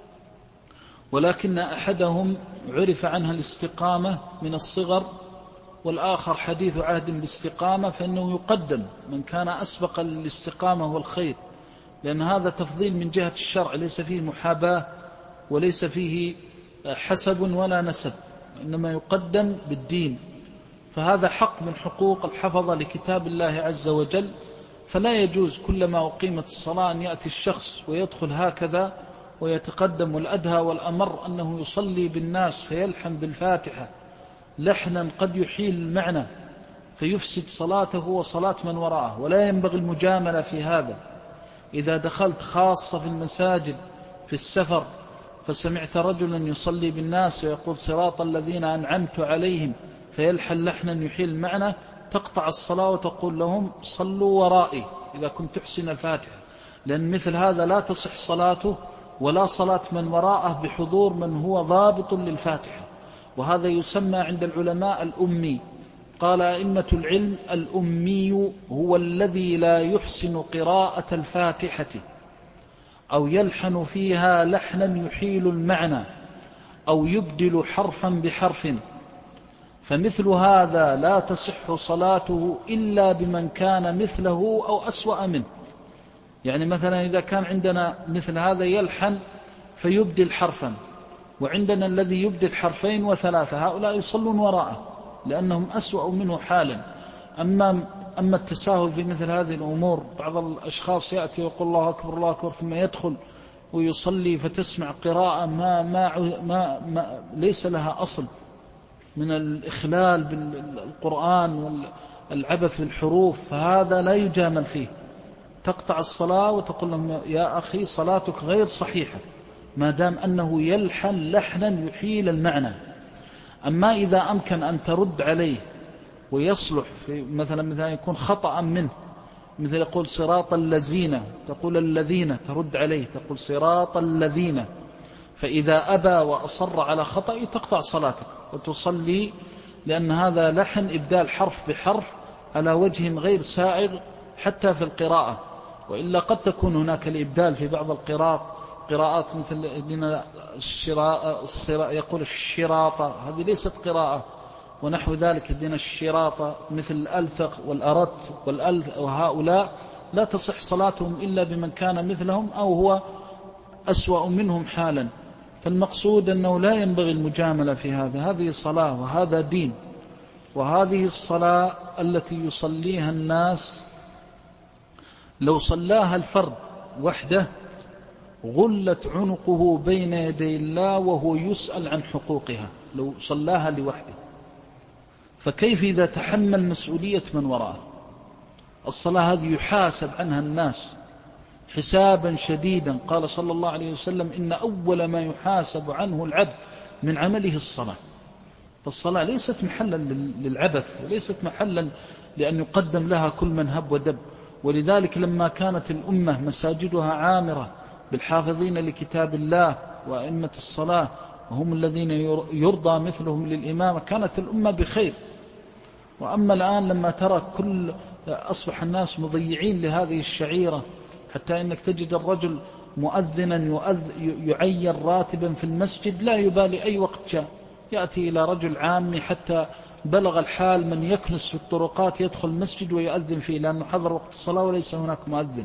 ولكن أحدهم عرف عنها الاستقامة من الصغر والآخر حديث عهد بالاستقامة، فإنه يقدم من كان أسبق للاستقامة والخير، لأن هذا تفضيل من جهة الشرع، ليس فيه محاباة وليس فيه حسب ولا نسب، إنما يقدم بالدين. فهذا حق من حقوق الحفظة لكتاب الله عز وجل. فلا يجوز كلما أقيمت الصلاة أن يأتي الشخص ويدخل هكذا ويتقدم، والأدهى والأمر أنه يصلي بالناس فيلحن بالفاتحة لحنا قد يحيل المعنى فيفسد صلاته وصلاة من وراءه. ولا ينبغي المجاملة في هذا. إذا دخلت خاصة في المساجد في السفر فسمعت رجلا يصلي بالناس ويقول صراط الذين أنعمت عليهم فيلحن لحنا يحيل المعنى، تقطع الصلاة وتقول لهم صلوا ورائي إذا كنت تحسن الفاتحة، لأن مثل هذا لا تصح صلاته ولا صلاة من وراءه بحضور من هو ضابط للفاتحة. وهذا يسمى عند العلماء الأمي. قال أئمة العلم: الأمي هو الذي لا يحسن قراءة الفاتحة أو يلحن فيها لحنا يحيل المعنى أو يبدل حرفا بحرف، فمثل هذا لا تصح صلاته إلا بمن كان مثله أو أسوأ منه. يعني مثلا إذا كان عندنا مثل هذا يلحن فيبدل حرفا، وعندنا الذي يبدل حرفين وثلاثة، هؤلاء يصلون وراءه لأنهم أسوأ منه حالا. أما التساهل في مثل هذه الأمور، بعض الأشخاص يأتي ويقول الله أكبر الله أكبر ثم يدخل ويصلي فتسمع قراءة ما ليس لها أصل من الإخلال بالقرآن والعبث بالحروف، فهذا لا يجامل فيه. تقطع الصلاة وتقول لهم: يا أخي صلاتك غير صحيحة ما دام أنه يلحن لحنا يحيل المعنى. أما إذا أمكن أن ترد عليه ويصلح في مثلا يكون خطأ منه، مثل يقول صراط الذين، تقول الذين، ترد عليه تقول صراط الذين، فإذا أبى وأصر على خطأ تقطع صلاتك وتصلي، لأن هذا لحن إبدال حرف بحرف على وجه غير سائغ حتى في القراءة. وإلا قد تكون هناك الإبدال في بعض قراءات مثل يقول الشراطة، هذه ليست قراءة، ونحو ذلك الدين الشراطة مثل الألثق والأرت وهؤلاء لا تصح صلاتهم إلا بمن كان مثلهم أو هو أسوأ منهم حالا. فالمقصود أنه لا ينبغي المجاملة في هذا. هذه صلاة وهذا دين، وهذه الصلاة التي يصليها الناس لو صلاها الفرد وحده غلت عنقه بين يدي الله وهو يسأل عن حقوقها، لو صلاها لوحده، فكيف إذا تحمل مسؤولية من وراءه؟ الصلاة هذه يحاسب عنها الناس حسابا شديدا. قال صلى الله عليه وسلم: إن أول ما يحاسب عنه العبد من عمله الصلاة. فالصلاة ليست محلا للعبث، وليست محلا لأن يقدم لها كل من هب ودب. ولذلك لما كانت الأمة مساجدها عامرة بالحافظين لكتاب الله وأئمة الصلاة وهم الذين يرضى مثلهم للإمامة، كانت الأمة بخير. وأما الآن لما ترى أصبح الناس مضيعين لهذه الشعيرة، حتى إنك تجد الرجل مؤذنا يعين راتبا في المسجد لا يبالي أي وقت جاء، يأتي إلى رجل عامي حتى بلغ الحال من يكنس في الطرقات يدخل المسجد ويؤذن فيه لأنه حضر وقت الصلاة وليس هناك مؤذن.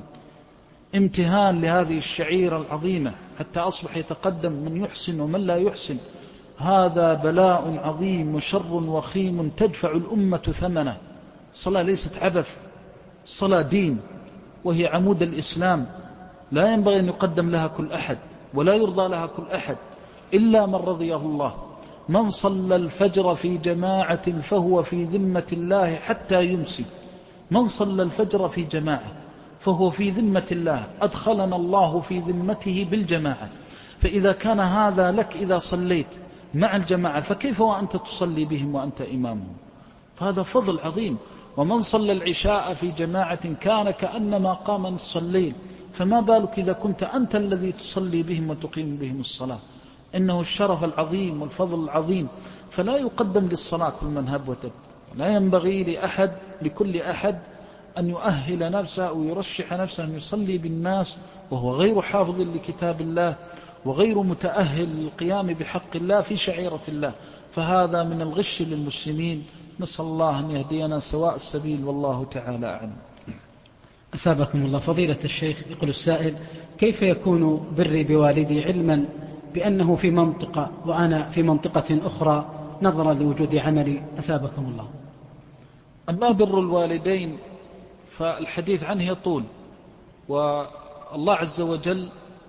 امتهان لهذه الشعيرة العظيمة، حتى أصبح يتقدم من يحسن ومن لا يحسن. هذا بلاء عظيم وشر وخيم تدفع الأمة ثمنه. الصلاة ليست عبث، الصلاة دين وهي عمود الإسلام، لا ينبغي أن يقدم لها كل أحد ولا يرضى لها كل أحد إلا من رضيه الله. من صلى الفجر في جماعة فهو في ذمة الله حتى يمسي. من صلى الفجر في جماعة فهو في ذمة الله، أدخلنا الله في ذمته بالجماعة. فإذا كان هذا لك إذا صليت مع الجماعة، فكيف وأنت تصلي بهم وأنت إمامهم؟ فهذا فضل عظيم. ومن صلى العشاء في جماعة كان كأنما قام نصف الليل، فما بالك إذا كنت أنت الذي تصلي بهم وتقيم بهم الصلاة؟ إنه الشرف العظيم والفضل العظيم. فلا يقدم للصلاة كل من هب ودب. لا ينبغي لكل أحد أن يؤهل نفسه أو يرشح نفسه أن يصلي بالناس وهو غير حافظ لكتاب الله وغير متأهل للقيام بحق الله في شعيرة الله، فهذا من الغش للمسلمين. نسأل الله أن يهدينا سواء السبيل، والله تعالى أعلم. أثابكم الله. فضيلة الشيخ، يقول السائل: كيف يكون بري بوالدي علما بأنه في منطقة وأنا في منطقة أخرى نظرا لوجود عملي؟ أثابكم الله. أما بر الوالدين فالحديث عنه يطول، والله عز وجل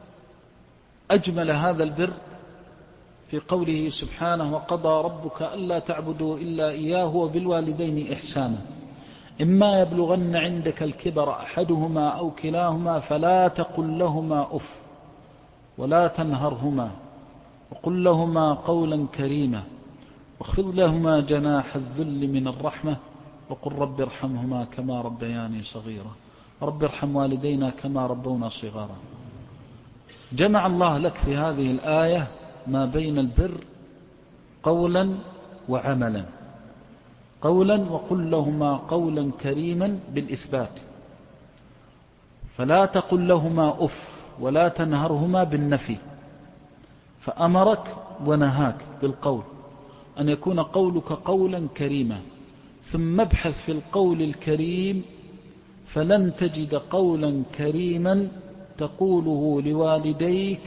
أجمل هذا البر في قوله سبحانه: وقضى ربك ألا تعبدوا إلا إياه وبالوالدين إحسانا إما يبلغن عندك الكبر أحدهما أو كلاهما فلا تقل لهما أف ولا تنهرهما وقل لهما قولا كريما واخفض لهما جناح الذل من الرحمة وقل رب ارحمهما كما ربياني صغيرا رب ارحم والدينا كما ربونا صغارا. جمع الله لك في هذه الآية ما بين البر قولا وعملا. قولا وقل لهما قولا كريما بالإثبات، فلا تقل لهما أف ولا تنهرهما بالنفي، فأمرك ونهاك بالقول أن يكون قولك قولا كريما. ثم ابحث في القول الكريم فلن تجد قولا كريما تقوله لوالديك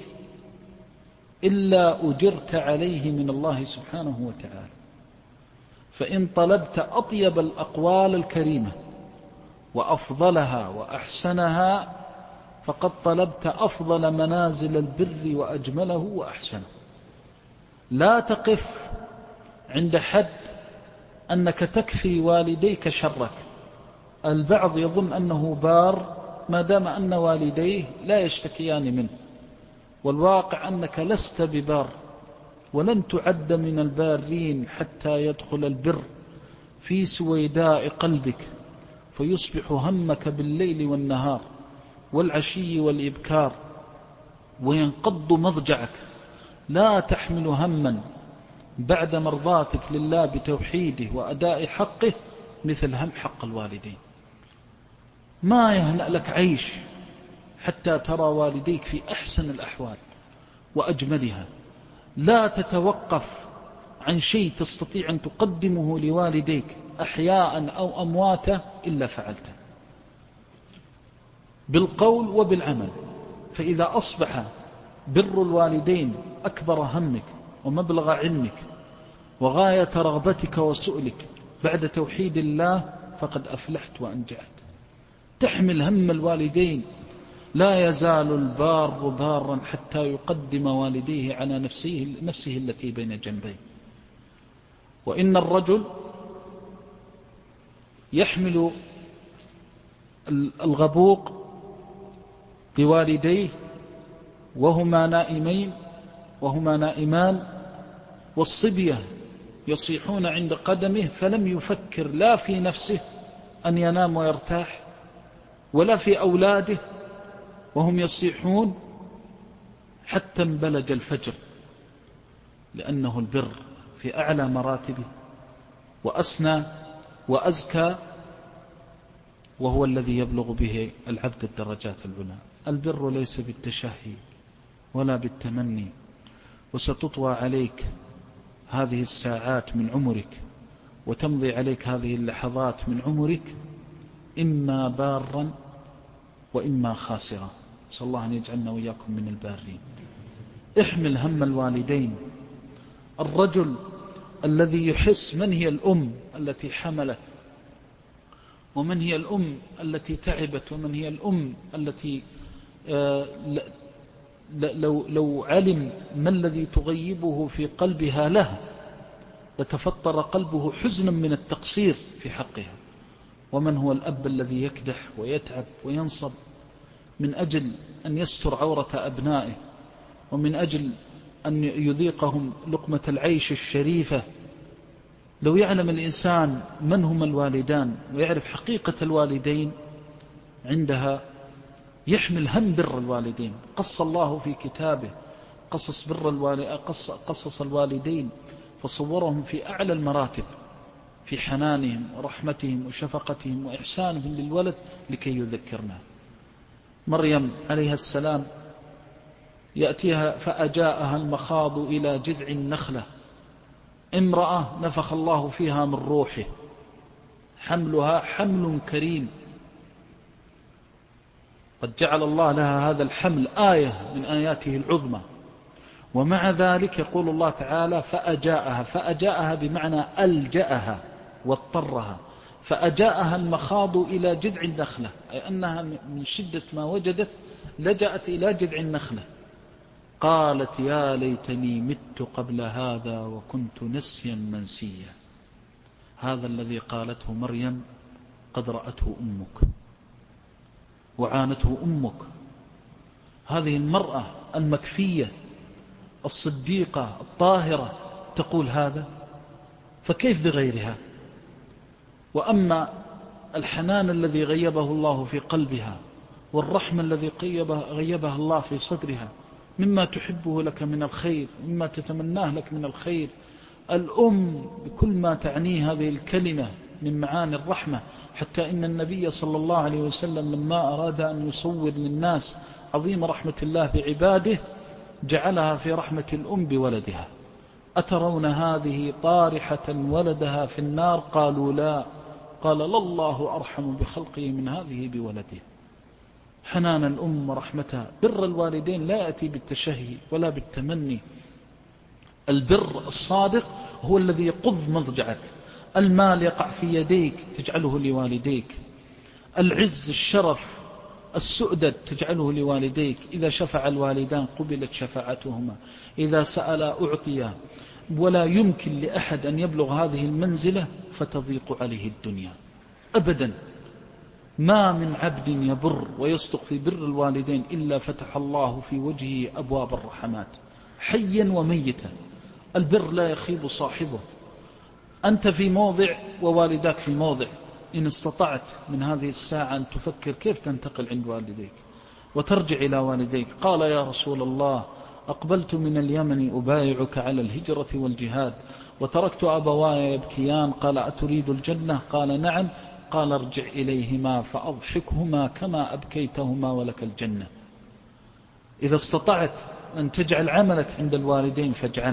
إلا أجرت عليه من الله سبحانه وتعالى. فإن طلبت أطيب الأقوال الكريمة وأفضلها وأحسنها فقد طلبت أفضل منازل البر وأجمله وأحسنه. لا تقف عند حد أنك تكفي والديك شرك. البعض يظن أنه بار ما دام أن والديه لا يشتكيان منه، والواقع أنك لست ببار، ولن تعد من البارين حتى يدخل البر في سويداء قلبك فيصبح همك بالليل والنهار والعشي والإبكار، وينقض مضجعك. لا تحمل هما بعد مرضاتك لله بتوحيده وأداء حقه مثل هم حق الوالدين. ما يهنأ لك عيش حتى ترى والديك في أحسن الأحوال وأجملها. لا تتوقف عن شيء تستطيع أن تقدمه لوالديك أحياء أو أمواتا إلا فعلته بالقول وبالعمل. فإذا أصبح بر الوالدين أكبر همك ومبلغ علمك وغاية رغبتك وسؤلك بعد توحيد الله فقد أفلحت وأنجحت. تحمل هم الوالدين. لا يزال البار بارا حتى يقدم والديه على نفسه التي بين جنبيه. وإن الرجل يحمل الغبوق لوالديه وهما نائمان، والصبية يصيحون عند قدمه، فلم يفكر لا في نفسه أن ينام ويرتاح ولا في أولاده وهم يصيحون حتى انبلج الفجر، لأنه البر في أعلى مراتبه وأسنى وأزكى، وهو الذي يبلغ به العبد الدرجات العلى. البر ليس بالتشهي ولا بالتمني. وستطوى عليك هذه الساعات من عمرك وتمضي عليك هذه اللحظات من عمرك إما بارا وإما خاسرا. صلى الله أن يجعلنا وإياكم من البارين. احمل هم الوالدين. الرجل الذي يحس من هي الأم التي حملت، ومن هي الأم التي تعبت، ومن هي الأم التي لو علم ما الذي تغيبه في قلبها له لتفطر قلبه حزنا من التقصير في حقها. ومن هو الأب الذي يكدح ويتعب وينصب من أجل أن يستر عورة أبنائه، ومن أجل أن يذيقهم لقمة العيش الشريفة. لو يعلم الإنسان من هم الوالدان ويعرف حقيقة الوالدين عندها يحمل هم بر الوالدين. قص الله في كتابه قصص الوالدين فصورهم في أعلى المراتب في حنانهم ورحمتهم وشفقتهم وإحسانهم للولد لكي يذكرنا. مريم عليها السلام يأتيها فأجاءها المخاض إلى جذع النخلة، امرأة نفخ الله فيها من روحه، حملها حمل كريم، قد جعل الله لها هذا الحمل آية من آياته العظمى. ومع ذلك يقول الله تعالى فأجاءها بمعنى ألجأها واضطرها. فأجاءها المخاض إلى جذع النخلة، أي أنها من شدة ما وجدت لجأت إلى جذع النخلة. قالت يا ليتني مت قبل هذا وكنت نسيا منسيا. هذا الذي قالته مريم قد رأته أمك وعانته أمك. هذه المرأة المكفية الصديقة الطاهرة تقول هذا، فكيف بغيرها؟ وأما الحنان الذي غيبه الله في قلبها والرحمة الذي غيبها الله في صدرها مما تحبه لك من الخير، مما تتمناه لك من الخير، الأم بكل ما تعنيه هذه الكلمة من معاني الرحمة، حتى إن النبي صلى الله عليه وسلم لما أراد أن يصور للناس عظيم رحمة الله بعباده جعلها في رحمة الأم بولدها. أترون هذه طارحة ولدها في النار؟ قالوا لا. قال لله أرحم بخلقه من هذه بولده. حنان الأم ورحمتها. بر الوالدين لا يأتي بالتشهي ولا بالتمني. البر الصادق هو الذي يقض مضجعك. المال يقع في يديك تجعله لوالديك. العز، الشرف، السؤدد تجعله لوالديك. إذا شفع الوالدان قبلت شفاعتهما، إذا سأل أعطيا. ولا يمكن لأحد أن يبلغ هذه المنزلة فتضيق عليه الدنيا أبدا. ما من عبد يبر ويصدق في بر الوالدين إلا فتح الله في وجهه أبواب الرحمات حيا وميتا. البر لا يخيب صاحبه. أنت في موضع ووالداك في موضع. إن استطعت من هذه الساعة أن تفكر كيف تنتقل عند والديك وترجع إلى والديك. قال يا رسول الله أقبلت من اليمن أبايعك على الهجرة والجهاد وتركت أبواي يبكيان. قال أتريد الجنة؟ قال نعم. قال ارجع إليهما فأضحكهما كما أبكيتهما ولك الجنة. إذا استطعت أن تجعل عملك عند الوالدين فاجعله،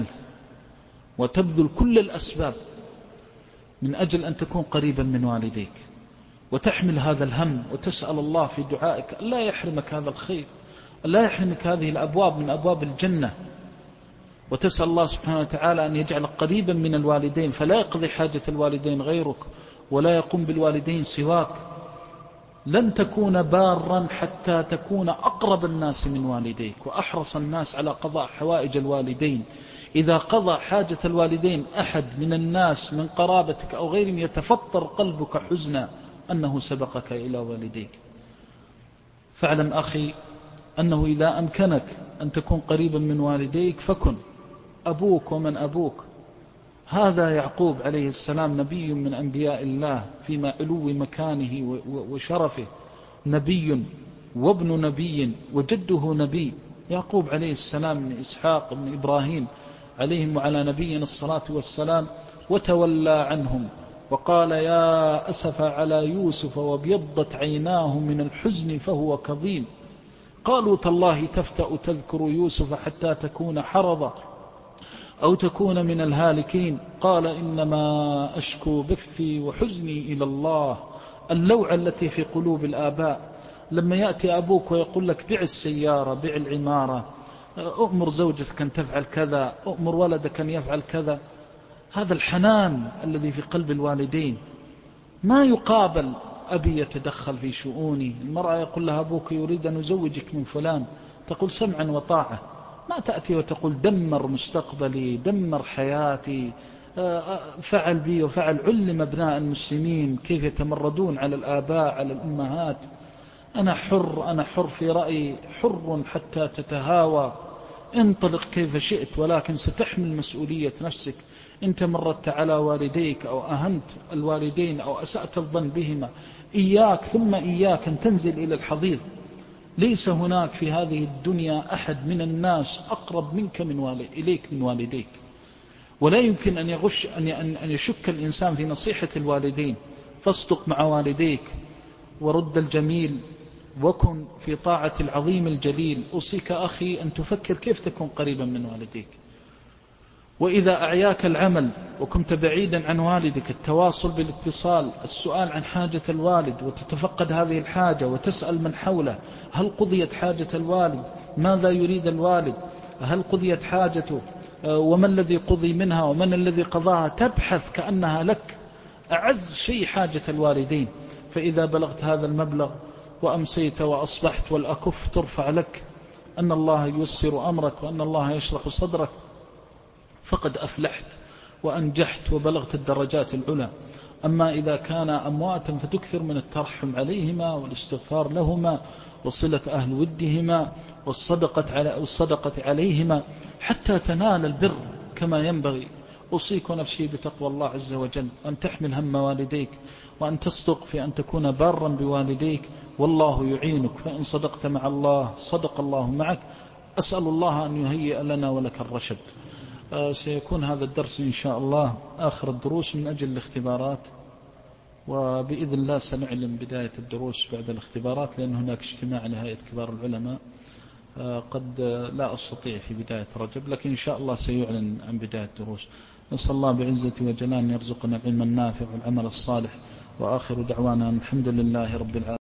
وتبذل كل الأسباب من أجل أن تكون قريبا من والديك، وتحمل هذا الهم وتسأل الله في دعائك لا يحرمك هذا الخير، لا يحرمك هذه الأبواب من أبواب الجنة، وتسأل الله سبحانه وتعالى أن يجعلك قريبا من الوالدين فلا يقضي حاجة الوالدين غيرك ولا يقوم بالوالدين سواك. لن تكون بارا حتى تكون أقرب الناس من والديك وأحرص الناس على قضاء حوائج الوالدين. إذا قضى حاجة الوالدين أحد من الناس من قرابتك أو غيرهم يتفطر قلبك حزنا أنه سبقك إلى والديك. فاعلم أخي أنه إذا أمكنك أن تكون قريبا من والديك فكن. أبوك ومن أبوك. هذا يعقوب عليه السلام نبي من أنبياء الله فيما علو مكانه وشرفه، نبي وابن نبي وجده نبي. يعقوب عليه السلام من إسحاق من إبراهيم عليهم وعلى نبينا الصلاة والسلام. وتولى عنهم وقال يا أسف على يوسف وابيضت عيناه من الحزن فهو كظيم. قالوا تالله تفتأ تذكر يوسف حتى تكون حرضا أو تكون من الهالكين. قال إنما أشكو بثي وحزني إلى الله. اللوعة التي في قلوب الآباء لما يأتي أبوك ويقول لك بيع السيارة بيع العمارة، أؤمر زوجتك أن تفعل كذا، أؤمر ولدك أن يفعل كذا. هذا الحنان الذي في قلب الوالدين ما يقابل. أبي يتدخل في شؤوني. المرأة يقول لها أبوك يريد أن يزوجك من فلان، تقول سمعا وطاعة. ما تأتي وتقول دمر مستقبلي دمر حياتي فعل بي وفعل. علم أبناء المسلمين كيف يتمردون على الآباء على الأمهات. أنا حر في رأيي، حر حتى تتهاوى. انطلق كيف شئت ولكن ستحمل مسؤولية نفسك. إن تمردت على والديك أو أهنت الوالدين أو أسأت الظن بهما إياك ثم إياك أن تنزل إلى الحضيض. ليس هناك في هذه الدنيا أحد من الناس أقرب منك إليك من والديك. ولا يمكن أن يشك الإنسان في نصيحة الوالدين. فاصدق مع والديك ورد الجميل وكن في طاعة العظيم الجليل. أوصيك أخي أن تفكر كيف تكون قريبا من والديك. وإذا أعياك العمل وكنت بعيدا عن والدك التواصل بالاتصال، السؤال عن حاجة الوالد وتتفقد هذه الحاجة وتسأل من حوله هل قضيت حاجة الوالد، ماذا يريد الوالد، هل قضيت حاجته وما الذي قضي منها ومن الذي قضاها. تبحث كأنها لك أعز شيء حاجة الوالدين. فإذا بلغت هذا المبلغ وأمسيت وأصبحت والأكف ترفع لك أن الله ييسر أمرك وأن الله يشرح صدرك فقد أفلحت وأنجحت وبلغت الدرجات العلى. أما إذا كان أمواتا فتكثر من الترحم عليهما والاستغفار لهما وصلة أهل ودهما والصدقة عليهما حتى تنال البر كما ينبغي. أوصيك نفسي بتقوى الله عز وجل، أن تحمل هم والديك وأن تصدق في أن تكون بارا بوالديك والله يعينك. فإن صدقت مع الله صدق الله معك. أسأل الله أن يهيئ لنا ولك الرشد. سيكون هذا الدرس إن شاء الله آخر الدروس من أجل الاختبارات، وبإذن الله سنعلن بداية الدروس بعد الاختبارات، لأن هناك اجتماع لهيئة كبار العلماء قد لا أستطيع في بداية رجب، لكن إن شاء الله سيعلن عن بداية الدروس. نسأل الله بعزة وجلال أن يرزقنا العلم النافع والعمل الصالح، وآخر دعوانا الحمد لله رب العالمين.